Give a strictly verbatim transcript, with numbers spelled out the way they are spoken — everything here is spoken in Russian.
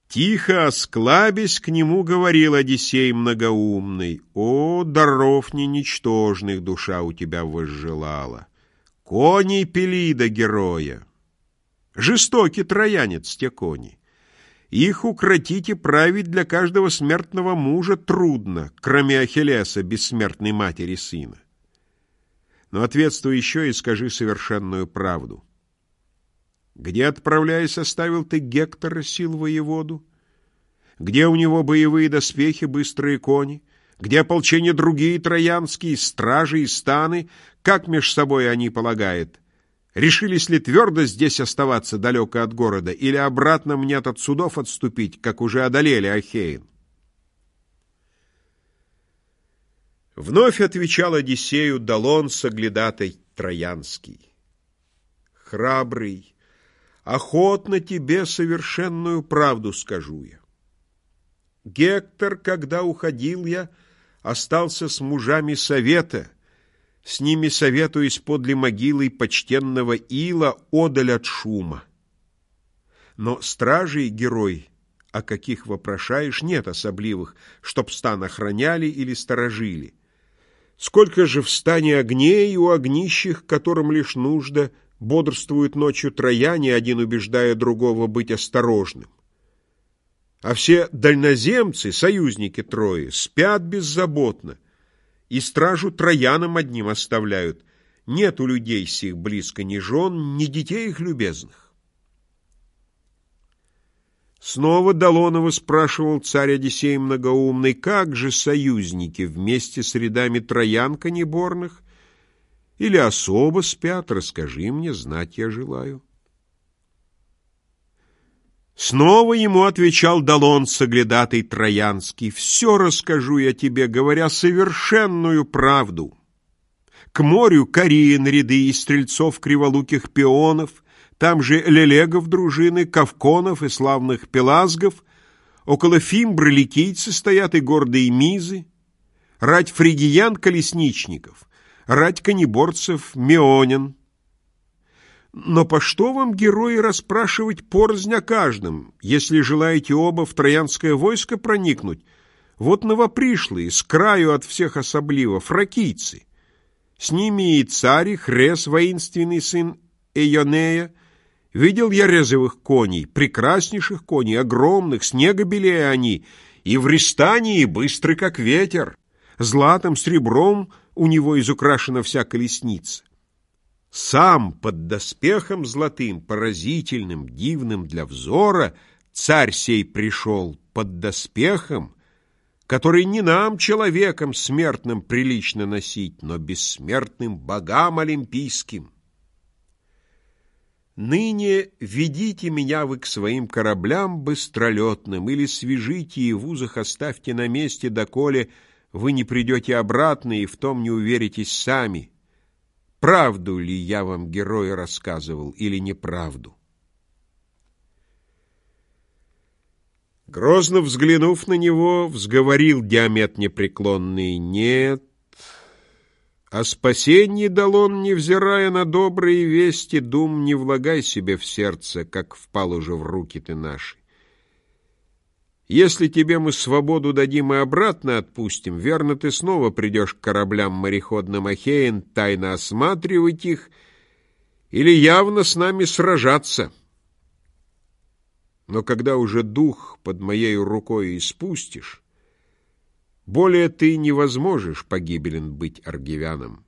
Тихо осклабясь, к нему говорил Одиссей многоумный: «О, даров не ничтожных душа у тебя возжелала! Коней Пелида героя! Жестокий троянец те кони! Их укротить и править для каждого смертного мужа трудно, кроме Ахиллеса, бессмертной матери сына. Но ответствуй еще и скажи совершенную правду. Где, отправляясь, оставил ты Гектора, сил воеводу? Где у него боевые доспехи, быстрые кони? Где ополчения другие троянские, стражи и станы? Как меж собой они полагают? Решились ли твердо здесь оставаться далеко от города, или обратно мнят от судов отступить, как уже одолели Ахеин?» Вновь отвечал Одиссею Долон соглядатай троянский: «Храбрый, охотно тебе совершенную правду скажу я. Гектор, когда уходил я, остался с мужами совета, с ними советуясь подле могилы почтенного Ила одаль от шума. Но стражей герой, о каких вопрошаешь, нет особливых, чтоб стан охраняли или сторожили. Сколько же в стане огней у огнищих, которым лишь нужда, бодрствуют ночью трояне, один убеждая другого быть осторожным. А все дальноземцы, союзники Трои, спят беззаботно, и стражу троянам одним оставляют. Нет у людей сих близко ни жен, ни детей их любезных». Снова Долонова спрашивал царь Одиссей многоумный: «Как же союзники вместе с рядами троян конеборных? Или особо спят? Расскажи мне, знать я желаю». Снова ему отвечал Долон соглядатый троянский: «Все расскажу я тебе, говоря совершенную правду. К морю Кариен ряды из стрельцов криволуких пионов, там же лелегов дружины, кавконов и славных пелазгов, около Фимбры ликийцы стоят и гордые мизы, рать фригиян-колесничников, рать конеборцев меонян. Но по что вам, герои, расспрашивать порознь о каждом, если желаете оба в троянское войско проникнуть? Вот новопришлые, с краю от всех особливо, фракийцы. С ними и царь, Хрес, воинственный сын Эйонея. Видел я резовых коней, прекраснейших коней, огромных, снега белее они, и в рестании быстры, как ветер. Златом, сребром у него изукрашена вся колесница. Сам под доспехом золотым, поразительным, дивным для взора, царь сей пришел под доспехом, который не нам, человекам смертным, прилично носить, но бессмертным богам олимпийским. Ныне ведите меня вы к своим кораблям быстролетным, или свяжите и в узах оставьте на месте, доколе вы не придете обратно и в том не уверитесь сами, правду ли я вам, герой, рассказывал, или неправду». Грозно взглянув на него, взговорил Диамет непреклонный: «Нет, о спасении, Долон, невзирая на добрые вести, дум не влагай себе в сердце, как впал уже в руки ты наши. Если тебе мы свободу дадим и обратно отпустим, верно, ты снова придешь к кораблям мореходным Ахеин, тайно осматривать их или явно с нами сражаться. Но когда уже дух под моей рукой испустишь, более ты не возможешь погибелен быть аргивянам.